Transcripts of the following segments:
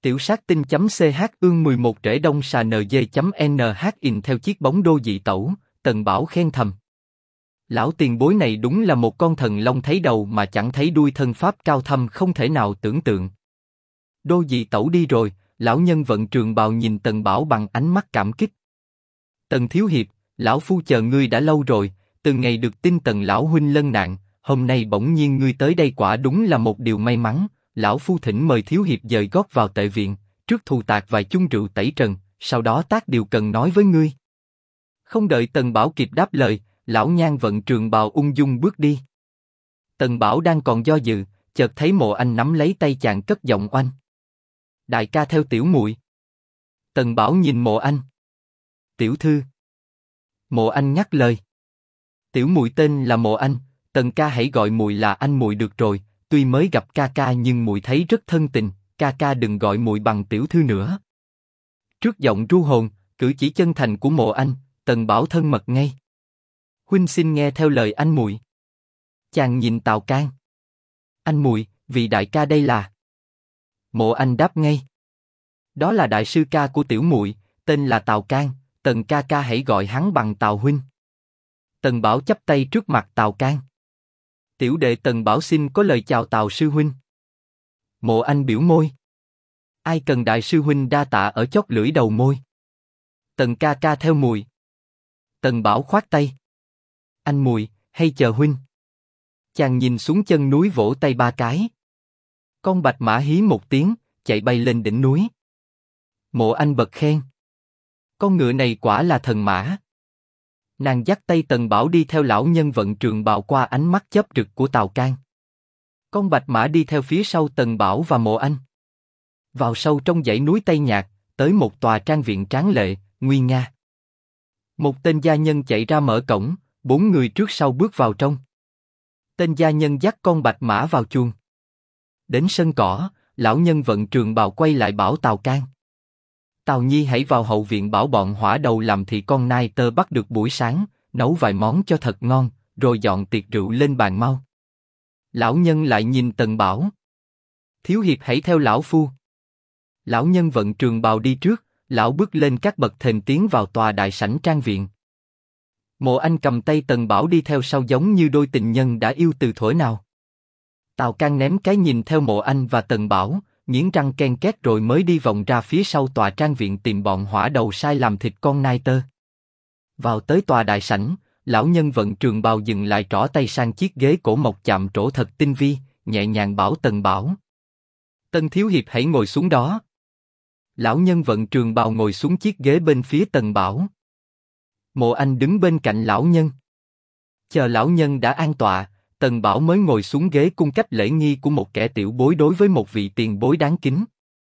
Tiểu sát tinh.ch ương 11 rễ đông xà nd.nh in theo chiếc bóng đô dị tẩu, Tần Bảo khen thầm. Lão tiền bối này đúng là một con thần long thấy đầu mà chẳng thấy đuôi, thân pháp cao thâm không thể nào tưởng tượng. Đô dị tẩu đi rồi, lão nhân vận trường bào nhìn Tần Bảo bằng ánh mắt cảm kích. Tần thiếu hiệp, lão phu chờ ngươi đã lâu rồi, từ ngày được tin Tần lão huynh lân nạn, hôm nay bỗng nhiên ngươi tới đây quả đúng là một điều may mắn. Lão phu thỉnh mời thiếu hiệp dời gót vào tệ viện, trước thù tạc vài chung rượu tẩy trần, sau đó tác điều cần nói với ngươi. Không đợi Tần Bảo kịp đáp lời, lão nhan vận trường bào ung dung bước đi. Tần Bảo đang còn do dự, chợt thấy Mộ Anh nắm lấy tay chàng cất giọng oanh. Đại ca theo tiểu muội. Tần Bảo nhìn Mộ Anh. Tiểu thư. Mộ Anh nhắc lời. Tiểu muội tên là Mộ Anh, Tần ca hãy gọi muội là anh muội được rồi. Tuy mới gặp ca ca nhưng muội thấy rất thân tình, ca ca đừng gọi muội bằng tiểu thư nữa. Trước giọng ru hồn, cử chỉ chân thành của Mộ Anh, Tần Bảo thân mật ngay. Huynh xin nghe theo lời anh muội. Chàng nhìn Tào Can. Anh muội, vị đại ca đây là? Mộ Anh đáp ngay. Đó là đại sư ca của tiểu muội, tên là Tào Can, Tần ca ca hãy gọi hắn bằng Tào huynh. Tần Bảo chắp tay trước mặt Tào Can. Tiểu đệ Tần Bảo xin có lời chào Tào sư huynh. Mộ Anh biểu môi. Ai cần đại sư huynh đa tạ ở chót lưỡi đầu môi. Tần ca ca theo muội. Tần Bảo khoát tay. Anh muội, hay chờ huynh. Chàng nhìn xuống chân núi vỗ tay ba cái. Con bạch mã hí một tiếng, chạy bay lên đỉnh núi. Mộ Anh bật khen. Con ngựa này quả là thần mã. Nàng dắt tay Tần Bảo đi theo lão nhân vận trường bào qua ánh mắt chớp rực của Tào Can. Con bạch mã đi theo phía sau Tần Bảo và Mộ Anh. Vào sâu trong dãy núi Tây Nhạc, tới một tòa trang viện tráng lệ, nguy nga. Một tên gia nhân chạy ra mở cổng, 4 người trước sau bước vào trong. Tên gia nhân dắt con bạch mã vào chuồng. Đến sân cỏ, lão nhân vận trường bào quay lại bảo Tào Can. Tào Nhi hãy vào hậu viện bảo bọn hỏa đầu làm thì con nai tơ bắt được buổi sáng, nấu vài món cho thật ngon, rồi dọn tiệc rượu lên bàn mau. Lão nhân lại nhìn Tần Bảo. Thiếu hiệp hãy theo lão phu. Lão nhân vận trường bào đi trước, lão bước lên các bậc thềm tiến vào tòa đại sảnh trang viện. Mộ Anh cầm tay Tần Bảo đi theo sau giống như đôi tình nhân đã yêu từ thuở nào. Tào Can ném cái nhìn theo Mộ Anh và Tần Bảo, nghiến răng ken két rồi mới đi vòng ra phía sau tòa trang viện tìm bọn hỏa đầu sai làm thịt con nai tơ. Vào tới tòa đại sảnh, lão nhân vận trường bào dừng lại trỏ tay sang chiếc ghế cổ mộc chạm trổ thật tinh vi, nhẹ nhàng bảo Tần Bảo. Tần thiếu hiệp hãy ngồi xuống đó. Lão nhân vận trường bào ngồi xuống chiếc ghế bên phía Tần Bảo. Mộ Anh đứng bên cạnh lão nhân. Chờ lão nhân đã an tọa, Tần Bảo mới ngồi xuống ghế cung cách lễ nghi của một kẻ tiểu bối đối với một vị tiền bối đáng kính.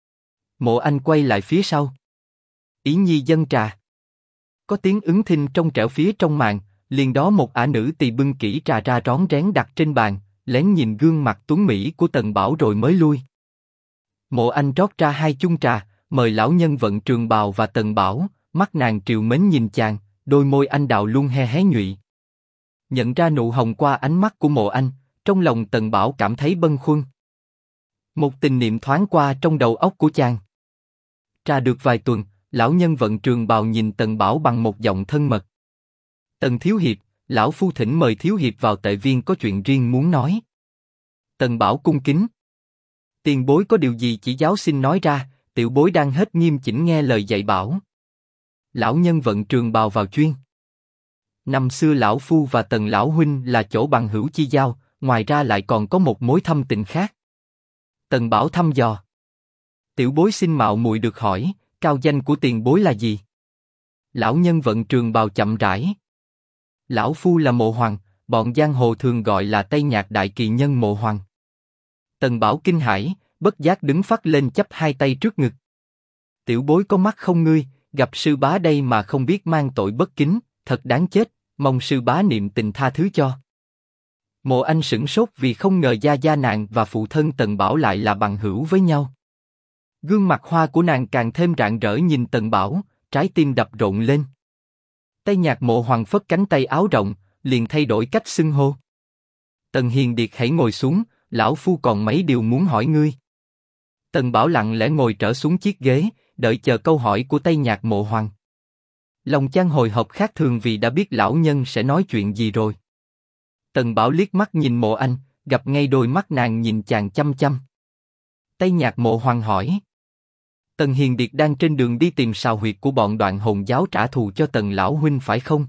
Mộ Anh quay lại phía sau. Ý nhi dâng trà. Có tiếng ứng thinh trong trẻo phía trong màn, liền đó một ả nữ tỳ bưng kỹ trà ra rón rén đặt trên bàn, lén nhìn gương mặt tuấn mỹ của Tần Bảo rồi mới lui. Mộ Anh rót ra 2 chung trà, mời lão nhân vận trường bào và Tần Bảo, mắt nàng trìu mến nhìn chàng, đôi môi anh đào luôn hé hé nhụy. Nhận ra nụ hồng qua ánh mắt của Mộ Anh, trong lòng Tần Bảo cảm thấy bâng khuâng. Một tình niệm thoáng qua trong đầu óc của chàng. Trà được vài tuần, lão nhân vận trường bào nhìn Tần Bảo bằng một giọng thân mật. Tần thiếu hiệp, lão phu thỉnh mời thiếu hiệp vào tệ viên có chuyện riêng muốn nói. Tần Bảo cung kính. Tiền bối có điều gì chỉ giáo xin nói ra, tiểu bối đang hết nghiêm chỉnh nghe lời dạy bảo. Lão nhân vận trường bào vào chuyên. Năm xưa lão phu và Tần lão huynh là chỗ bằng hữu chi giao, ngoài ra lại còn có một mối thâm tình khác. Tần Bảo thăm dò. Tiểu bối xin mạo muội được hỏi, cao danh của tiền bối là gì? Lão nhân vận trường bào chậm rãi. Lão phu là Mộ Hoàng, bọn giang hồ thường gọi là Tây Nhạc đại kỳ nhân Mộ Hoàng. Tần Bảo kinh hãi, bất giác đứng phắt lên chắp 2 tay trước ngực. Tiểu bối có mắt không ngươi, gặp sư bá đây mà không biết mang tội bất kính, thật đáng chết, mong sư bá niệm tình tha thứ cho. Mộ Anh sửng sốt vì không ngờ gia gia nàng và phụ thân Tần Bảo lại là bằng hữu với nhau. Gương mặt hoa của nàng càng thêm rạng rỡ nhìn Tần Bảo, trái tim đập rộn lên. Tây Nhạc Mộ Hoàng phất cánh tay áo rộng, liền thay đổi cách xưng hô. Tần Hiền Điệt hãy ngồi xuống, lão phu còn mấy điều muốn hỏi ngươi. Tần Bảo lặng lẽ ngồi trở xuống chiếc ghế, đợi chờ câu hỏi của Tây Nhạc Mộ Hoàng. Lòng chàng hồi hộp khác thường vì đã biết lão nhân sẽ nói chuyện gì rồi. Tần Bảo liếc mắt nhìn Mộ Anh, gặp ngay đôi mắt nàng nhìn chàng chăm chăm. Tây Nhạc Mộ Hoàng hỏi. Tần Hiền Điệt đang trên đường đi tìm sào huyệt của bọn Đoạn Hồn giáo trả thù cho Tần lão huynh phải không?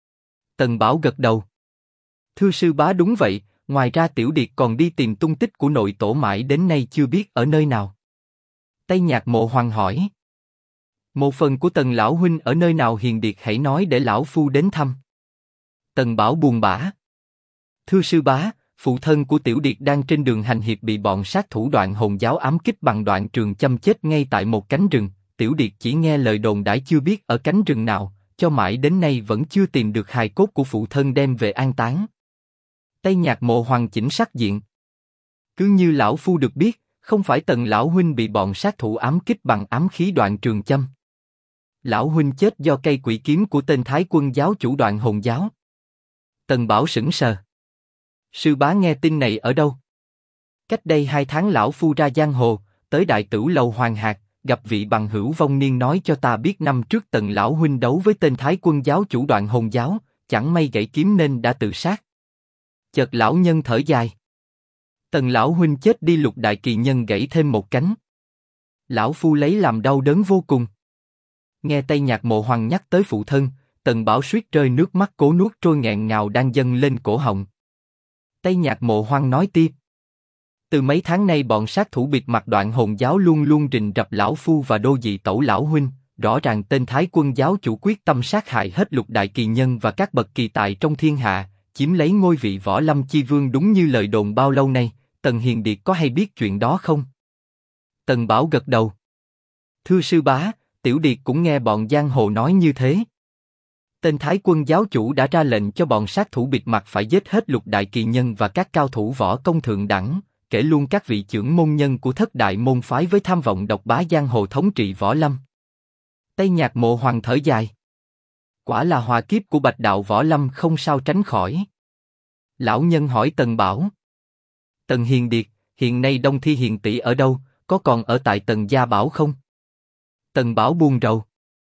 Tần Bảo gật đầu. Thưa sư bá, đúng vậy, ngoài ra Tiểu Điệt còn đi tìm tung tích của nội tổ mãi đến nay chưa biết ở nơi nào. Tây Nhạc Mộ Hoàng hỏi. Mộ phần của Tần lão huynh ở nơi nào, Hiền Điệt hãy nói để lão phu đến thăm. Tần Bảo buồn bã. Thưa sư bá, phụ thân của Tiểu Điệt đang trên đường hành hiệp bị bọn sát thủ Đoạn Hồn giáo ám kích bằng đoạn trường châm chết ngay tại một cánh rừng. Tiểu Điệt chỉ nghe lời đồn đãi chưa biết ở cánh rừng nào, cho mãi đến nay vẫn chưa tìm được hài cốt của phụ thân đem về an táng. Tây Nhạc Mộ Hoàng chỉnh sắc diện. Cứ như lão phu được biết, không phải Tần lão huynh bị bọn sát thủ ám kích bằng ám khí đoạn trường châm. Lão huynh chết do cây quỷ kiếm của tên Thái Quân giáo chủ Đoạn Hồn giáo. Tần Bảo sững sờ. Sư bá nghe tin này ở đâu? Cách đây 2 tháng lão phu ra giang hồ, tới Đại Tửu lầu Hoàng Hạc, gặp vị bằng hữu vong niên nói cho ta biết năm trước Tần lão huynh đấu với tên Thái Quân giáo chủ Đoạn Hồn giáo, chẳng may gãy kiếm nên đã tự sát. Chợt lão nhân thở dài. Tần lão huynh chết đi, Lục đại kỳ nhân gãy thêm một cánh. Lão phu lấy làm đau đớn vô cùng. Nghe Tây Nhạc Mộ Hoàng nhắc tới phụ thân, Tần Bảo suýt rơi nước mắt cố nuốt trôi nghẹn ngào đang dâng lên cổ họng. Tây Nhạc Mộ Hoàng nói tiếp. Từ mấy tháng nay bọn sát thủ bịt mặt Đoạn Hồn giáo luôn luôn rình rập lão phu và Đô Dị Tẩu lão huynh, rõ ràng tên Thái Quân giáo chủ quyết tâm sát hại hết Lục đại kỳ nhân và các bậc kỳ tài trong thiên hạ, chiếm lấy ngôi vị Võ Lâm chi vương đúng như lời đồn bao lâu nay. Tần Hiền Điệt có hay biết chuyện đó không? Tần Bảo gật đầu. Thưa sư bá, Tiểu Điệt cũng nghe bọn giang hồ nói như thế. Tên Thái Quân giáo chủ đã ra lệnh cho bọn sát thủ bịt mặt phải giết hết Lục đại kỳ nhân và các cao thủ võ công thượng đẳng, kể luôn các vị trưởng môn nhân của thất đại môn phái với tham vọng độc bá giang hồ thống trị võ lâm. Tây Nhạc Mộ Hoàng thở dài. Quả là hòa kiếp của bạch đạo võ lâm không sao tránh khỏi. Lão nhân hỏi Tần Bảo. Tần Hiền Điệt, hiện nay Đông Thi Hiền tỷ ở đâu, có còn ở tại Tần gia Bảo không? Tần Bảo buồn rầu.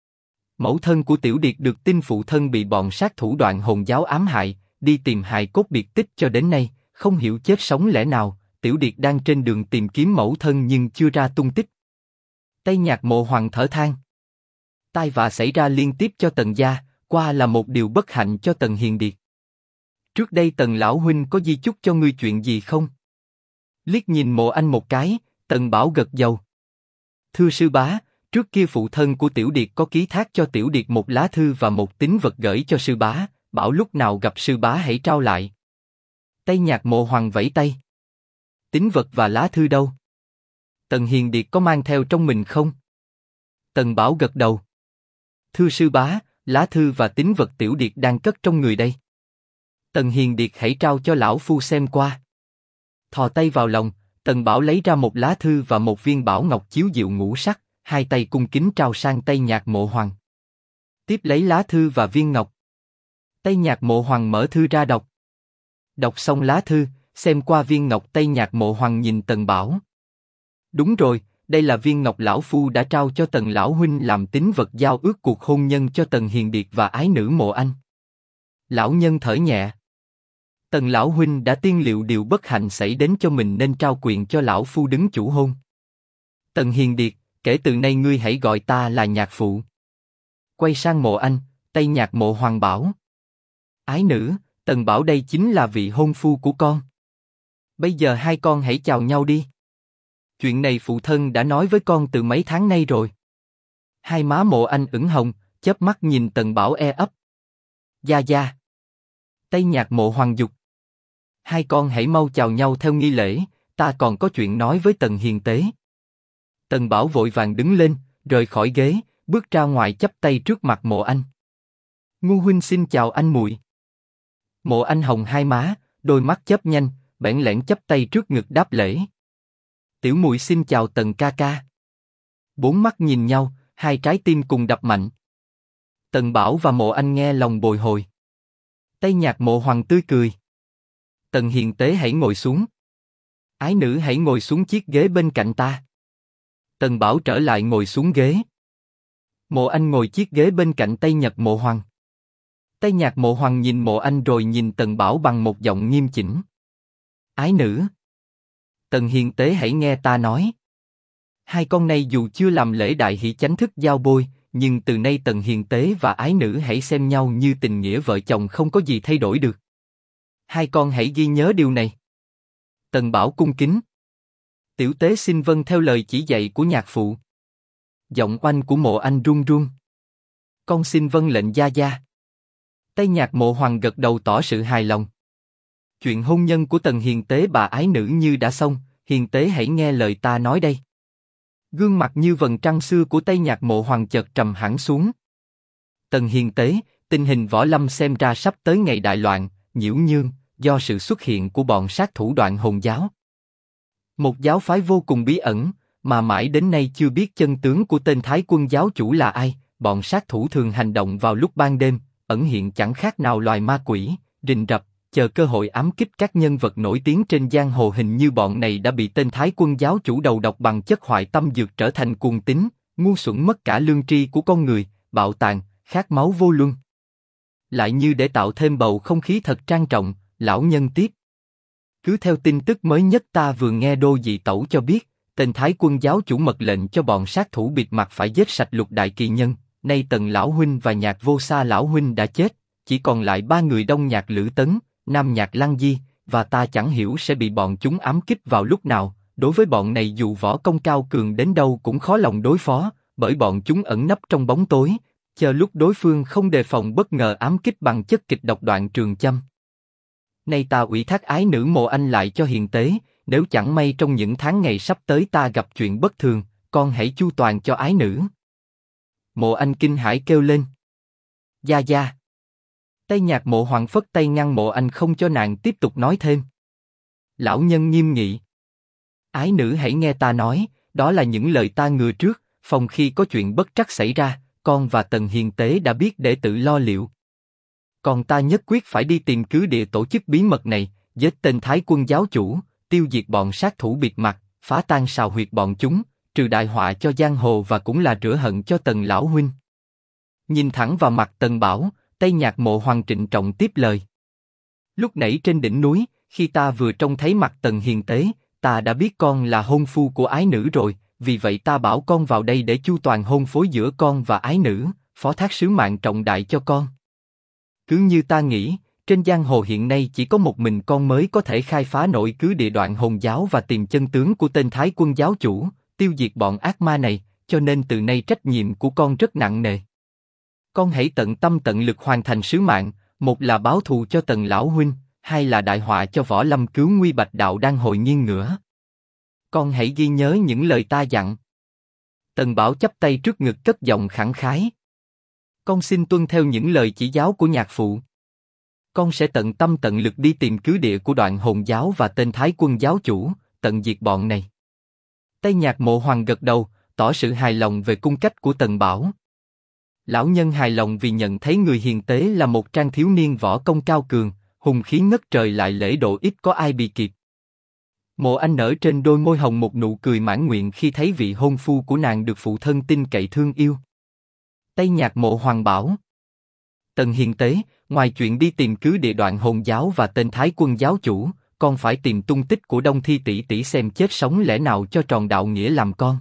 Mẫu thân của Tiểu Điệt được tin phụ thân bị bọn sát thủ Đoạn Hồn giáo ám hại, đi tìm hài cốt biệt tích cho đến nay, không hiểu chết sống lẽ nào. Tiểu Điệt đang trên đường tìm kiếm mẫu thân nhưng chưa ra tung tích. Tây Nhạc Mộ Hoàng thở than. Tai vạ xảy ra liên tiếp cho Tần gia, qua là một điều bất hạnh cho Tần Hiền Điệt. Trước đây Tần lão huynh có di chúc cho ngươi chuyện gì không? Liếc nhìn Mộ Anh một cái, Tần Bảo gật đầu. Thưa sư bá, trước kia phụ thân của Tiểu Điệt có ký thác cho Tiểu Điệt một lá thư và một tín vật gửi cho sư bá, bảo lúc nào gặp sư bá hãy trao lại. Tây Nhạc Mộ Hoàng vẫy tay. Tín vật và lá thư đâu? Tần Hiền Điệt có mang theo trong mình không? Tần Bảo gật đầu. Thưa sư bá, lá thư và tín vật Tiểu Điệt đang cất trong người đây. Tần Hiền Điệt hãy trao cho lão phu xem qua. Thò tay vào lòng, Tần Bảo lấy ra một lá thư và một viên bảo ngọc chiếu diệu ngũ sắc, hai tay cung kính trao sang Tây Nhạc Mộ Hoàng. Tiếp lấy lá thư và viên ngọc. Tây Nhạc Mộ Hoàng mở thư ra đọc. Đọc xong lá thư, xem qua viên ngọc, Tây Nhạc Mộ Hoàng nhìn Tần Bảo. Đúng rồi, đây là viên ngọc lão phu đã trao cho Tần lão huynh làm tín vật giao ước cuộc hôn nhân cho Tần Hiền Điệt và ái nữ Mộ Anh. Lão nhân thở nhẹ. Tần lão huynh đã tiên liệu điều bất hạnh xảy đến cho mình nên trao quyền cho lão phu đứng chủ hôn. Tần Hiền Điệt, kể từ nay ngươi hãy gọi ta là nhạc phụ. Quay sang Mộ Anh, Tây Nhạc Mộ Hoàng bảo. Ái nữ, Tần Bảo đây chính là vị hôn phu của con. Bây giờ hai con hãy chào nhau đi. Chuyện này phụ thân đã nói với con từ mấy tháng nay rồi. Hai má Mộ Anh ửng hồng, chớp mắt nhìn Tần Bảo e ấp. Gia gia. Tây Nhạc Mộ Hoàng dục. Hai con hãy mau chào nhau theo nghi lễ, ta còn có chuyện nói với Tần hiền tế. Tần Bảo vội vàng đứng lên, rời khỏi ghế, bước ra ngoài chắp tay trước mặt Mộ Anh. Ngu huynh xin chào anh muội. Mộ Anh hồng hai má, đôi mắt chớp nhanh, bẽn lẽn chắp tay trước ngực đáp lễ. Tiểu muội xin chào Tần ca ca. Bốn mắt nhìn nhau, hai trái tim cùng đập mạnh. Tần Bảo và Mộ Anh nghe lòng bồi hồi. Tây Nhạc Mộ Hoàng tươi cười. Tần hiền tế hãy ngồi xuống. Ái nữ hãy ngồi xuống chiếc ghế bên cạnh ta. Tần Bảo trở lại ngồi xuống ghế. Mộ Anh ngồi chiếc ghế bên cạnh Tây Nhạc Mộ Hoàng. Tây Nhạc Mộ Hoàng nhìn Mộ Anh rồi nhìn Tần Bảo bằng một giọng nghiêm chỉnh. Ái nữ. Tần Hiền Tế hãy nghe ta nói. Hai con này dù chưa làm lễ đại hỷ chánh thức giao bôi, nhưng từ nay Tần Hiền Tế và ái nữ hãy xem nhau như tình nghĩa vợ chồng không có gì thay đổi được. Hai con hãy ghi nhớ điều này. Tần Bảo cung kính. Tiểu Tế xin vâng theo lời chỉ dạy của nhạc phụ. Giọng oanh của Mộ Anh run run. Con xin vâng lệnh gia gia. Tây Nhạc Mộ Hoàng gật đầu tỏ sự hài lòng. Chuyện hôn nhân của Tần Hiền Tế và ái nữ như đã xong, Hiền Tế hãy nghe lời ta nói đây. Gương mặt như vầng trăng xưa của Tây Nhạc Mộ Hoàng chợt trầm hẳn xuống. Tần Hiền Tế, tình hình võ lâm xem ra sắp tới ngày đại loạn, nhiễu nhương, do sự xuất hiện của bọn sát thủ Đoạn Hồn giáo. Một giáo phái vô cùng bí ẩn, mà mãi đến nay chưa biết chân tướng của tên Thái Quân giáo chủ là ai. Bọn sát thủ thường hành động vào lúc ban đêm, ẩn hiện chẳng khác nào loài ma quỷ, rình rập, chờ cơ hội ám kích các nhân vật nổi tiếng trên giang hồ. Hình như bọn này đã bị tên Thái Quân giáo chủ đầu độc bằng chất hoại tâm dược trở thành cuồng tín, ngu xuẩn mất cả lương tri của con người, bạo tàn, khát máu vô luân. Lại như để tạo thêm bầu không khí thật trang trọng, lão nhân tiếp. Cứ theo tin tức mới nhất ta vừa nghe Đô Dị Tẩu cho biết, tên Thái Quân giáo chủ mật lệnh cho bọn sát thủ bịt mặt phải giết sạch Lục đại kỳ nhân. Nay Tần lão huynh và Nhạc Vô Sa lão huynh đã chết, chỉ còn lại ba người Đông Nhạc Lữ Tấn, Nam Nhạc Lăng Di, và ta chẳng hiểu sẽ bị bọn chúng ám kích vào lúc nào. Đối với bọn này dù võ công cao cường đến đâu cũng khó lòng đối phó, bởi bọn chúng ẩn nấp trong bóng tối, chờ lúc đối phương không đề phòng bất ngờ ám kích bằng chất kịch độc Đoạn Trường Châm. Nay ta ủy thác ái nữ Mộ Anh lại cho Hiền Tế, nếu chẳng may trong những tháng ngày sắp tới ta gặp chuyện bất thường, con hãy chu toàn cho ái nữ. Mộ Anh kinh hãi kêu lên. Gia gia. Tây Nhạc Mộ Hoàng phất tay ngăn Mộ Anh không cho nàng tiếp tục nói thêm. Lão nhân nghiêm nghị. Ái nữ hãy nghe ta nói, đó là những lời ta ngừa trước, phòng khi có chuyện bất trắc xảy ra, con và Tần Hiền Tế đã biết để tự lo liệu. Còn ta nhất quyết phải đi tìm cứ địa tổ chức bí mật này, giết tên Thái Quân giáo chủ, tiêu diệt bọn sát thủ bịt mặt, phá tan sào huyệt bọn chúng, trừ đại họa cho giang hồ và cũng là rửa hận cho Tần lão huynh. Nhìn thẳng vào mặt Tần Bảo, Tây Nhạc Mộ Hoàng trịnh trọng tiếp lời. Lúc nãy trên đỉnh núi, khi ta vừa trông thấy mặt Tần Hiền Tế, ta đã biết con là hôn phu của ái nữ rồi, vì vậy ta bảo con vào đây để chu toàn hôn phối giữa con và ái nữ, phó thác sứ mạng trọng đại cho con. Cứ như ta nghĩ, trên giang hồ hiện nay chỉ có một mình con mới có thể khai phá nổi cứ địa Đoạn Hồn giáo và tìm chân tướng của tên Thái Quân giáo chủ, tiêu diệt bọn ác ma này, cho nên từ nay trách nhiệm của con rất nặng nề. Con hãy tận tâm tận lực hoàn thành sứ mạng, một là báo thù cho Tần lão huynh, hai là đại họa cho võ lâm cứu nguy Bạch đạo đang hồi nghiêng ngửa. Con hãy ghi nhớ những lời ta dặn. Tần Bảo chắp tay trước ngực cất giọng khẳng khái. Con xin tuân theo những lời chỉ giáo của nhạc phụ. Con sẽ tận tâm tận lực đi tìm cứ địa của Đoạn Hồn giáo và tên Thái Quân giáo chủ, tận diệt bọn này. Tây Nhạc Mộ Hoàng gật đầu, tỏ sự hài lòng về cung cách của Tần Bảo. Lão nhân hài lòng vì nhận thấy người Hiền Tế là một trang thiếu niên võ công cao cường, hùng khí ngất trời lại lễ độ ít có ai bị kịp. Mộ Anh nở trên đôi môi hồng một nụ cười mãn nguyện khi thấy vị hôn phu của nàng được phụ thân tin cậy thương yêu. Tây Nhạc Mộ Hoàng bảo. Tần Hiền Tế, ngoài chuyện đi tìm cứ địa Đoạn Hồn giáo và tên Thái Quân giáo chủ, con phải tìm tung tích của Đông Thi tỷ tỷ xem chết sống lẽ nào cho tròn đạo nghĩa làm con.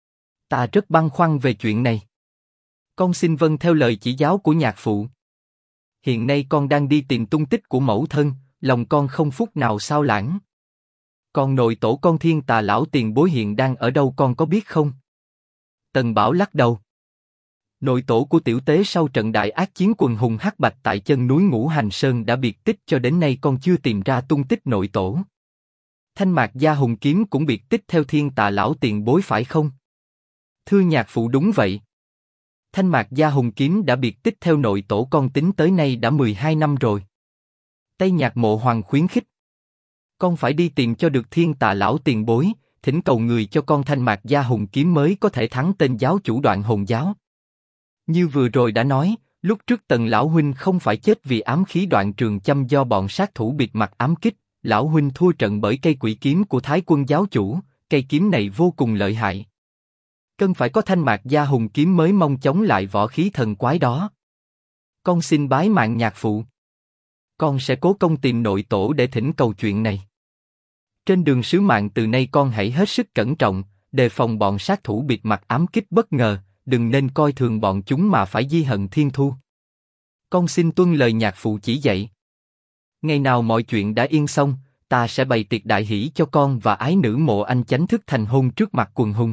Ta rất băn khoăn về chuyện này. Con xin vâng theo lời chỉ giáo của nhạc phụ. Hiện nay con đang đi tìm tung tích của mẫu thân, lòng con không phút nào sao lãng. Còn nội tổ con Thiên Tà lão tiền bối hiện đang ở đâu con có biết không? Tần Bảo lắc đầu. Nội tổ của tiểu tế sau trận đại ác chiến quần hùng hắc bạch tại chân núi Ngũ Hành Sơn đã biệt tích, cho đến nay con chưa tìm ra tung tích nội tổ. Thanh Mạc Gia Hùng kiếm cũng biệt tích theo Thiên Tà lão tiền bối phải không? Thưa nhạc phụ, đúng vậy. Thanh Mạc Gia Hùng kiếm đã biệt tích theo nội tổ con tính tới nay đã 12 năm rồi. Tây Nhạc Mộ Hoàng khuyến khích. Con phải đi tìm cho được Thiên Tà lão tiền bối, thỉnh cầu người cho con Thanh Mạc Gia Hùng kiếm mới có thể thắng tên giáo chủ Đoạn Hồn giáo. Như vừa rồi đã nói, lúc trước Tần lão huynh không phải chết vì ám khí Đoạn Trường Châm do bọn sát thủ bịt mặt ám kích, lão huynh thua trận bởi cây quỷ kiếm của Thái Quân giáo chủ, cây kiếm này vô cùng lợi hại. Cần phải có thanh mạc gia hùng kiếm mới mong chống lại võ khí thần quái đó. Con xin bái mạng nhạc phụ. Con sẽ cố công tìm nội tổ để thỉnh cầu chuyện này. Trên đường sứ mạng từ nay con hãy hết sức cẩn trọng, đề phòng bọn sát thủ bịt mặt ám kích bất ngờ, đừng nên coi thường bọn chúng mà phải ghi hận thiên thu. Con xin tuân lời nhạc phụ chỉ dạy. Ngày nào mọi chuyện đã yên xong, ta sẽ bày tiệc đại hỷ cho con và ái nữ Mộ Anh chánh thức thành hôn trước mặt quần hùng.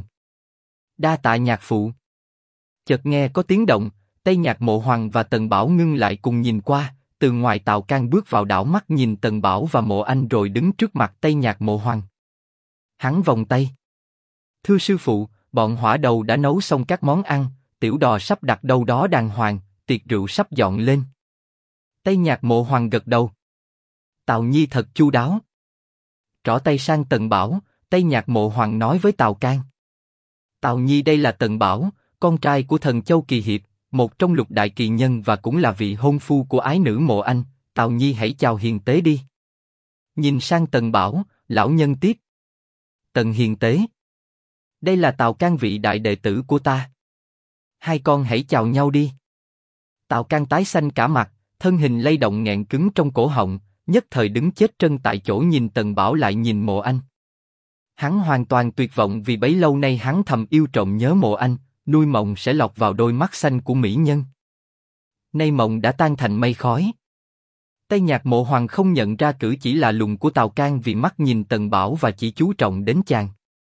Đa tạ nhạc phụ. Chợt nghe có tiếng động, Tây Nhạc Mộ Hoàng và Tần Bảo ngưng lại cùng nhìn qua. Từ ngoài Tào Can bước vào đảo mắt nhìn Tần Bảo và Mộ Anh rồi đứng trước mặt Tây Nhạc Mộ Hoàng. Hắn vòng tay. Thưa sư phụ, bọn hỏa đầu đã nấu xong các món ăn, tiểu đò sắp đặt đâu đó đàng hoàng, tiệc rượu sắp dọn lên. Tây Nhạc Mộ Hoàng gật đầu. Tào Nhi thật chu đáo. Trỏ tay sang Tần Bảo, Tây Nhạc Mộ Hoàng nói với Tào Can. Tào Nhi đây là Tần Bảo, con trai của thần Châu Kỳ Hiệp, một trong lục đại kỳ nhân và cũng là vị hôn phu của ái nữ Mộ Anh. Tào Nhi hãy chào hiền tế đi. Nhìn sang Tần Bảo, lão nhân tiếp. Tần hiền tế. Đây là Tào Can vị đại đệ tử của ta. Hai con hãy chào nhau đi. Tào Can tái xanh cả mặt, thân hình lay động nghẹn cứng trong cổ họng, nhất thời đứng chết chân tại chỗ nhìn Tần Bảo lại nhìn Mộ Anh. Hắn hoàn toàn tuyệt vọng vì bấy lâu nay hắn thầm yêu trộm nhớ Mộ Anh, nuôi mộng sẽ lọt vào đôi mắt xanh của mỹ nhân. Nay mộng đã tan thành mây khói. Tây Nhạc Mộ Hoàng không nhận ra cử chỉ lạ lùng của Tào Can vì mắt nhìn Tần Bảo và chỉ chú trọng đến chàng.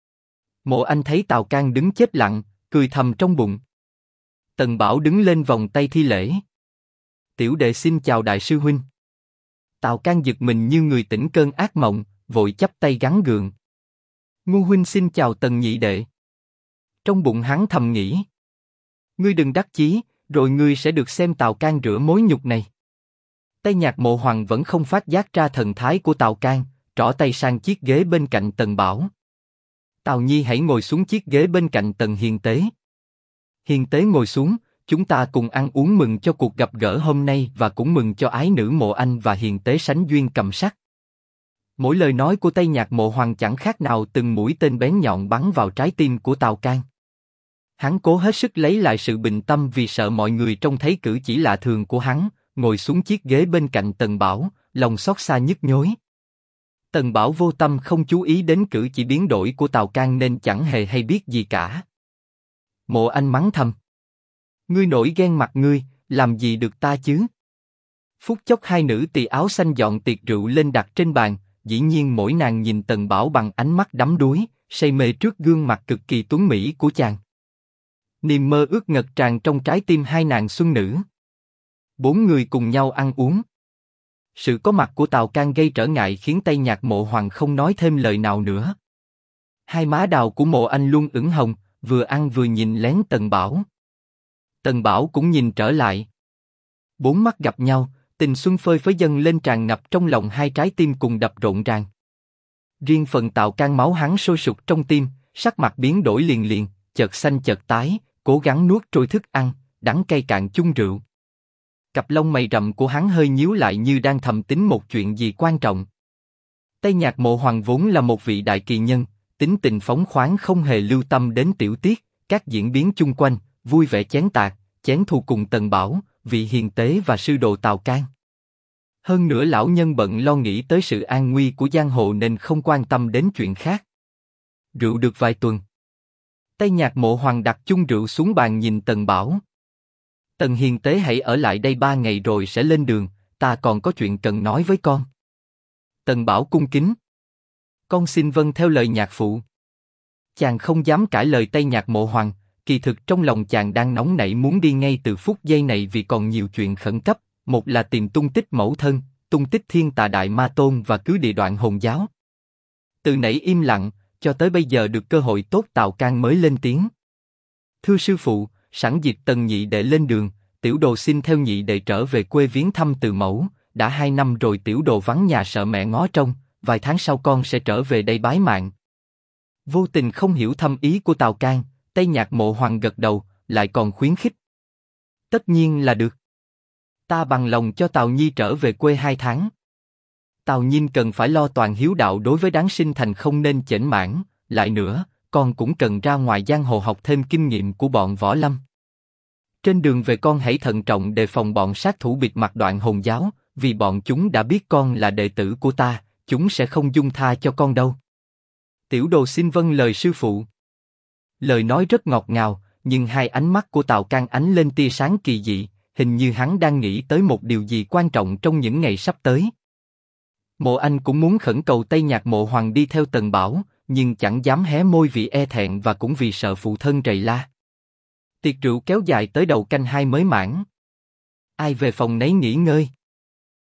Mộ Anh thấy Tào Can đứng chết lặng, cười thầm trong bụng. Tần Bảo đứng lên vòng tay thi lễ. Tiểu đệ xin chào đại sư huynh. Tào Can giật mình như người tỉnh cơn ác mộng, vội chắp tay gắng gượng. Ngô huynh xin chào Tần nhị đệ. Trong bụng hắn thầm nghĩ. Ngươi đừng đắc chí, rồi ngươi sẽ được xem Tào Can rửa mối nhục này. Tây Nhạc Mộ Hoàng vẫn không phát giác ra thần thái của Tào Can, trỏ tay sang chiếc ghế bên cạnh Tần Bảo. Tào Nhi hãy ngồi xuống chiếc ghế bên cạnh Tần hiền tế. Hiền tế ngồi xuống, chúng ta cùng ăn uống mừng cho cuộc gặp gỡ hôm nay và cũng mừng cho ái nữ Mộ Anh và hiền tế sánh duyên cầm sắc. Mỗi lời nói của Tây Nhạc Mộ Hoàng chẳng khác nào từng mũi tên bén nhọn bắn vào trái tim của Tào Can. Hắn cố hết sức lấy lại sự bình tâm vì sợ mọi người trông thấy cử chỉ lạ thường của hắn, ngồi xuống chiếc ghế bên cạnh Tần Bảo, lòng xót xa nhức nhối. Tần Bảo vô tâm không chú ý đến cử chỉ biến đổi của Tào Can nên chẳng hề hay biết gì cả. Mộ Anh mắng thầm. Ngươi nổi ghen mặt ngươi, làm gì được ta chứ? Phút chốc hai nữ tỳ áo xanh dọn tiệc rượu lên đặt trên bàn, dĩ nhiên mỗi nàng nhìn Tần Bảo bằng ánh mắt đắm đuối, say mê trước gương mặt cực kỳ tuấn mỹ của chàng. Niềm mơ ước ngập tràn trong trái tim hai nàng xuân nữ. Bốn người cùng nhau ăn uống. Sự có mặt của Tào Can gây trở ngại khiến Tây Nhạc Mộ Hoàng không nói thêm lời nào nữa. Hai má đào của Mộ Anh luôn ửng hồng, vừa ăn vừa nhìn lén Tần Bảo. Tần Bảo cũng nhìn trở lại. Bốn mắt gặp nhau, tình xuân phơi phới dâng lên tràn ngập trong lòng hai trái tim cùng đập rộn ràng. Riêng phần Tào Can máu hắn sôi sục trong tim, sắc mặt biến đổi liền liền, chợt xanh chợt tái, cố gắng nuốt trôi thức ăn, đắng cay cạn chung rượu. Cặp lông mày rậm của hắn hơi nhíu lại như đang thầm tính một chuyện gì quan trọng. Tây Nhạc Mộ Hoàng vốn là một vị đại kỳ nhân, tính tình phóng khoáng không hề lưu tâm đến tiểu tiết, các diễn biến chung quanh, vui vẻ chén tạc, chén thù cùng Tần Bảo, vị hiền tế và sư đồ Tào Can. Hơn nữa lão nhân bận lo nghĩ tới sự an nguy của giang hồ nên không quan tâm đến chuyện khác. Rượu được vài tuần. Tây Nhạc Mộ Hoàng đặt chung rượu xuống bàn nhìn Tần Bảo. Tần hiền tế hãy ở lại đây 3 ngày rồi sẽ lên đường, ta còn có chuyện cần nói với con. Tần Bảo cung kính. Con xin vâng theo lời nhạc phụ. Chàng không dám cãi lời Tây Nhạc Mộ Hoàng, kỳ thực trong lòng chàng đang nóng nảy muốn đi ngay từ phút giây này vì còn nhiều chuyện khẩn cấp, một là tìm tung tích mẫu thân, tung tích Thiên Tà Đại Ma Tôn và cứ địa đoạn hồn giáo. Từ nãy im lặng, cho tới bây giờ được cơ hội tốt Tào Can mới lên tiếng. Thưa sư phụ, sẵn dịp Tần nhị đệ lên đường, tiểu đồ xin theo nhị đệ trở về quê viếng thăm từ mẫu, đã 2 năm rồi tiểu đồ vắng nhà sợ mẹ ngó trông, vài tháng sau con sẽ trở về đây bái mạng. Vô tình không hiểu thâm ý của Tào Can, Tây Nhạc Mộ Hoàng gật đầu, lại còn khuyến khích. Tất nhiên là được. Ta bằng lòng cho Tào Nhi trở về quê 2 tháng. Tào Nhiên cần phải lo toàn hiếu đạo đối với đáng sinh thành không nên chểnh mãn, lại nữa, con cũng cần ra ngoài giang hồ học thêm kinh nghiệm của bọn võ lâm. Trên đường về con hãy thận trọng đề phòng bọn sát thủ bịt mặt Đoạn Hồn giáo, vì bọn chúng đã biết con là đệ tử của ta, chúng sẽ không dung tha cho con đâu. Tiểu đồ xin vâng lời sư phụ. Lời nói rất ngọt ngào, nhưng hai ánh mắt của Tào Cang ánh lên tia sáng kỳ dị, hình như hắn đang nghĩ tới một điều gì quan trọng trong những ngày sắp tới. Mộ Anh cũng muốn khẩn cầu Tây Nhạc Mộ Hoàng đi theo Tần Bảo, nhưng chẳng dám hé môi vì e thẹn và cũng vì sợ phụ thân rầy la. Tiệc rượu kéo dài tới đầu canh 2 mới mãn. Ai về phòng nấy nghỉ ngơi.